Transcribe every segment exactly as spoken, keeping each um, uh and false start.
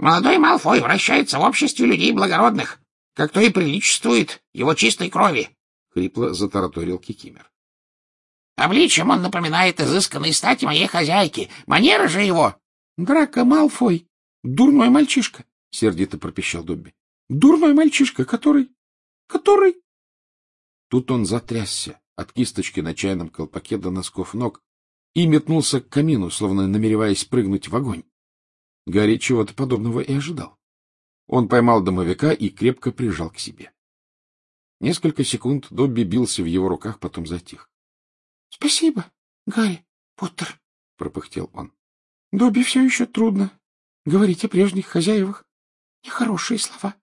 Молодой Малфой вращается в обществе людей благородных, как то и приличествует его чистой крови, — хрипло затараторил Кикимер. Обличием он напоминает изысканной стати моей хозяйки. Манера же его... — Драко Малфой, дурной мальчишка, — сердито пропищал Добби. — Дурной мальчишка, который... который... Тут он затрясся от кисточки на чайном колпаке до носков ног и метнулся к камину, словно намереваясь прыгнуть в огонь. Гарри чего-то подобного и ожидал. Он поймал домовика и крепко прижал к себе. Несколько секунд Добби бился в его руках, потом затих. — Спасибо, Гарри Поттер, — пропыхтел он. — Добби все еще трудно говорить о прежних хозяевах. Нехорошие слова.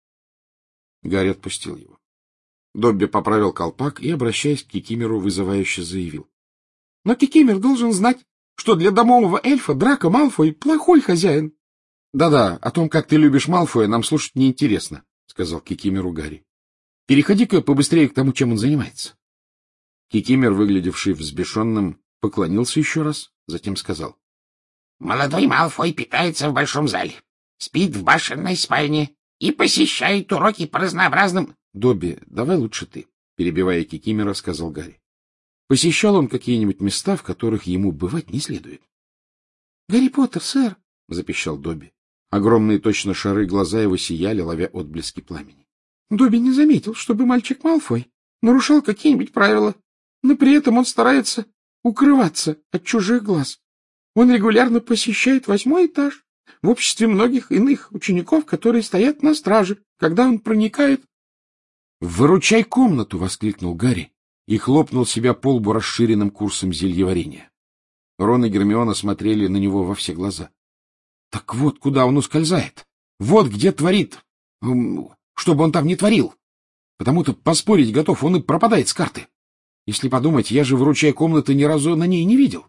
Гарри отпустил его. Добби поправил колпак и, обращаясь к Кикимеру, вызывающе заявил. — Но Кикимер должен знать, что для домового эльфа Драко Малфой плохой хозяин. Да — Да-да, о том, как ты любишь Малфоя, нам слушать неинтересно, — сказал Кикимеру Гарри. — Переходи-ка побыстрее к тому, чем он занимается. Кикимер, выглядевший взбешенным, поклонился еще раз, затем сказал. — Молодой Малфой питается в большом зале, спит в башенной спальне и посещает уроки по разнообразным... — Добби, давай лучше ты, — перебивая Кикимера, сказал Гарри. Посещал он какие-нибудь места, в которых ему бывать не следует? — Гарри Поттер, сэр, — запищал Добби. Огромные точно шары глаза его сияли, ловя отблески пламени. — Добби не заметил, чтобы мальчик Малфой нарушал какие-нибудь правила, но при этом он старается укрываться от чужих глаз. Он регулярно посещает восьмой этаж в обществе многих иных учеников, которые стоят на страже, когда он проникает... — Выручай комнату! — воскликнул Гарри и хлопнул себя по лбу расширенным курсом зельеварения. Рон и Гермиона смотрели на него во все глаза. Так вот, куда он ускользает. Вот где творит. Что бы он там ни творил. Потому-то поспорить готов, он и пропадает с карты. Если подумать, я же, выручая комнаты, ни разу на ней не видел.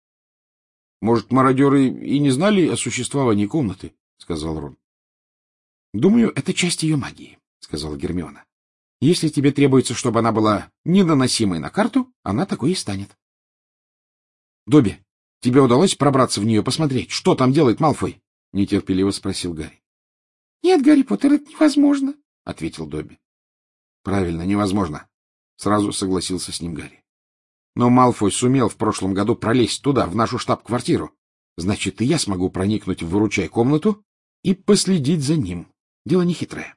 — Может, мародеры и не знали о существовании комнаты? — сказал Рон. — Думаю, это часть ее магии, — сказала Гермиона. — Если тебе требуется, чтобы она была ненаносимой на карту, она такой и станет. — Добби, тебе удалось пробраться в нее, посмотреть, что там делает Малфой? — нетерпеливо спросил Гарри. — Нет, Гарри Поттер, это невозможно, — ответил Добби. — Правильно, невозможно, — сразу согласился с ним Гарри. Но Малфой сумел в прошлом году пролезть туда, в нашу штаб-квартиру. Значит, и я смогу проникнуть в выручай комнату и последить за ним. Дело нехитрое.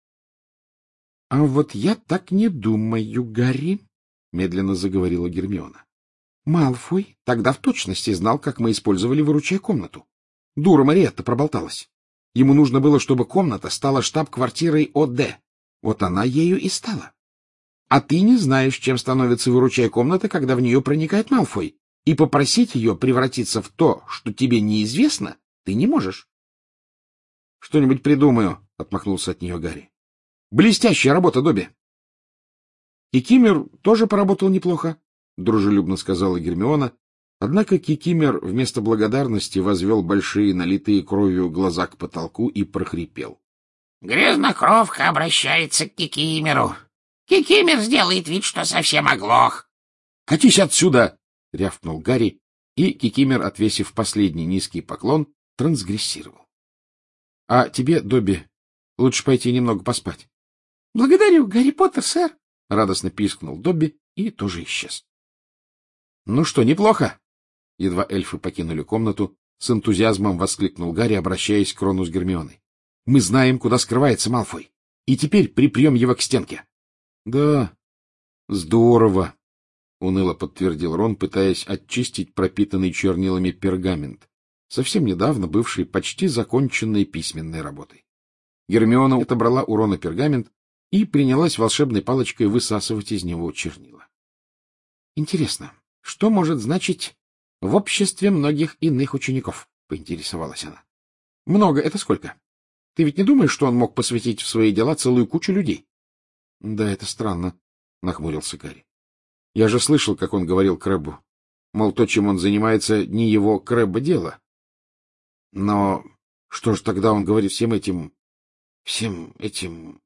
— А вот я так не думаю, Гарри, — медленно заговорила Гермиона. — Малфой тогда в точности знал, как мы использовали выручай комнату. Дура Мариетта проболталась. Ему нужно было, чтобы комната стала штаб-квартирой О Д. Вот она ею и стала. А ты не знаешь, чем становится выручай комната, когда в нее проникает Малфой, и попросить ее превратиться в то, что тебе неизвестно, ты не можешь. — Что-нибудь придумаю, — отмахнулся от нее Гарри. — Блестящая работа, Добби. — Кикимер тоже поработал неплохо, — дружелюбно сказала Гермиона, однако Кикимер вместо благодарности возвел большие, налитые кровью глаза к потолку и прохрипел. — Грязнокровка обращается к Кикимеру. Кикимер сделает вид, что совсем оглох. — Катись отсюда! — рявкнул Гарри, и Кикимер, отвесив последний низкий поклон, трансгрессировал. — А тебе, Добби, лучше пойти немного поспать. — Благодарю, Гарри Поттер, сэр! — радостно пискнул Добби и тоже исчез. — Ну что, неплохо? Едва эльфы покинули комнату, с энтузиазмом воскликнул Гарри, обращаясь к Рону с Гермионой. — Мы знаем, куда скрывается Малфой, и теперь припрем его к стенке. — Да, здорово, — уныло подтвердил Рон, пытаясь очистить пропитанный чернилами пергамент, совсем недавно бывший почти законченной письменной работой. Гермиона отобрала у Рона пергамент и принялась волшебной палочкой высасывать из него чернила. — Интересно, что может значить «в обществе многих иных учеников»? — поинтересовалась она. — Много — это сколько? Ты ведь не думаешь, что он мог посвятить в свои дела целую кучу людей? — Да, это странно, — нахмурился Гарри. — Я же слышал, как он говорил Крэббу. Мол, то, чем он занимается, не его Крэбба дело. Но что ж тогда он говорит всем этим... всем этим...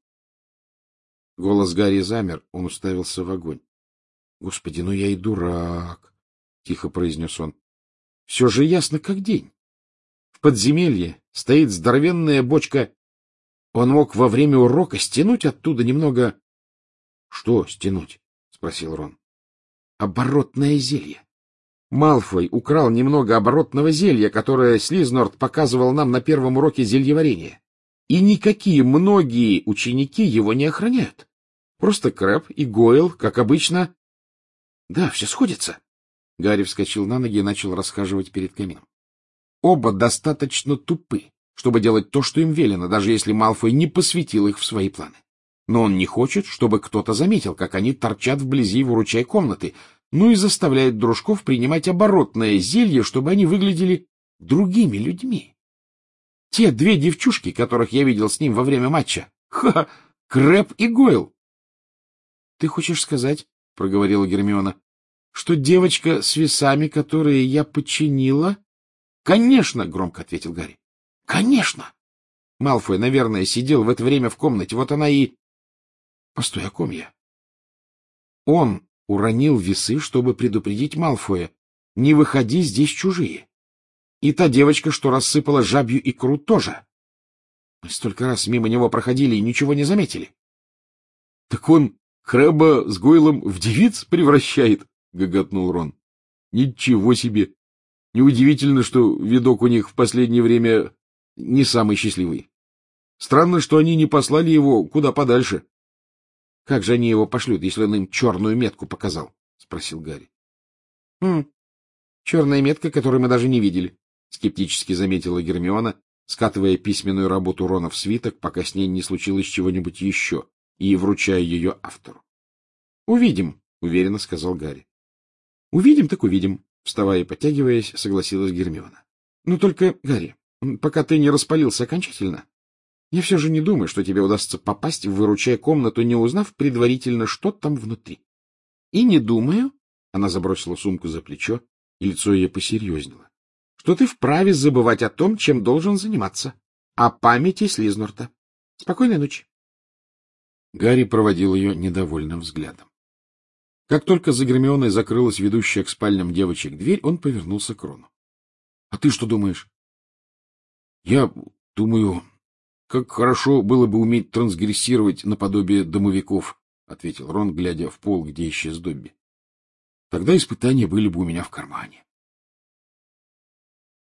Голос Гарри замер, он уставился в огонь. — Господи, ну я и дурак, — тихо произнес он. — Все же ясно, как день. В подземелье стоит здоровенная бочка. Он мог во время урока стянуть оттуда немного... — Что стянуть? — спросил Рон. — Оборотное зелье. Малфой украл немного оборотного зелья, которое Слизнорд показывал нам на первом уроке зельеварения. И никакие многие ученики его не охраняют. Просто Крэб и Гойл, как обычно... Да, все сходится. Гарри вскочил на ноги и начал расхаживать перед камином. Оба достаточно тупы, чтобы делать то, что им велено, даже если Малфой не посвятил их в свои планы. Но он не хочет, чтобы кто-то заметил, как они торчат вблизи выручай комнаты, ну и заставляет дружков принимать оборотное зелье, чтобы они выглядели другими людьми. Те две девчушки, которых я видел с ним во время матча. Ха! Крэб и Гойл. — Ты хочешь сказать, — проговорила Гермиона, — что девочка с весами, которые я починила... — Конечно, — громко ответил Гарри. — Конечно! Малфой, наверное, сидел в это время в комнате. Вот она и... Постой, о ком я? Он уронил весы, чтобы предупредить Малфоя. Не выходи, здесь чужие. И та девочка, что рассыпала жабью икру, тоже. Мы столько раз мимо него проходили и ничего не заметили. — Так он Крэба с Гойлом в девиц превращает, — гоготнул Рон. — Ничего себе! Неудивительно, что видок у них в последнее время не самый счастливый. Странно, что они не послали его куда подальше. — Как же они его пошлют, если он им черную метку показал? — спросил Гарри. — Хм, черная метка, которую мы даже не видели, — скептически заметила Гермиона, скатывая письменную работу Рона в свиток, пока с ней не случилось чего-нибудь еще, и вручая ее автору. — Увидим, — уверенно сказал Гарри. — Увидим, так увидим, — вставая и подтягиваясь, согласилась Гермиона. — Ну только, Гарри, пока ты не распалился окончательно, я все же не думаю, что тебе удастся попасть в выручай комнату, не узнав предварительно, что там внутри. И не думаю, — она забросила сумку за плечо, и лицо ее посерьезнело, — что ты вправе забывать о том, чем должен заниматься, о памяти Слизнорта. Спокойной ночи. Гарри проводил ее недовольным взглядом. Как только за Гермионой закрылась ведущая к спальням девочек дверь, он повернулся к Рону. — А ты что думаешь? — Я думаю, как хорошо было бы уметь трансгрессировать наподобие домовиков, — ответил Рон, глядя в пол, где исчез Добби. — Тогда испытания были бы у меня в кармане.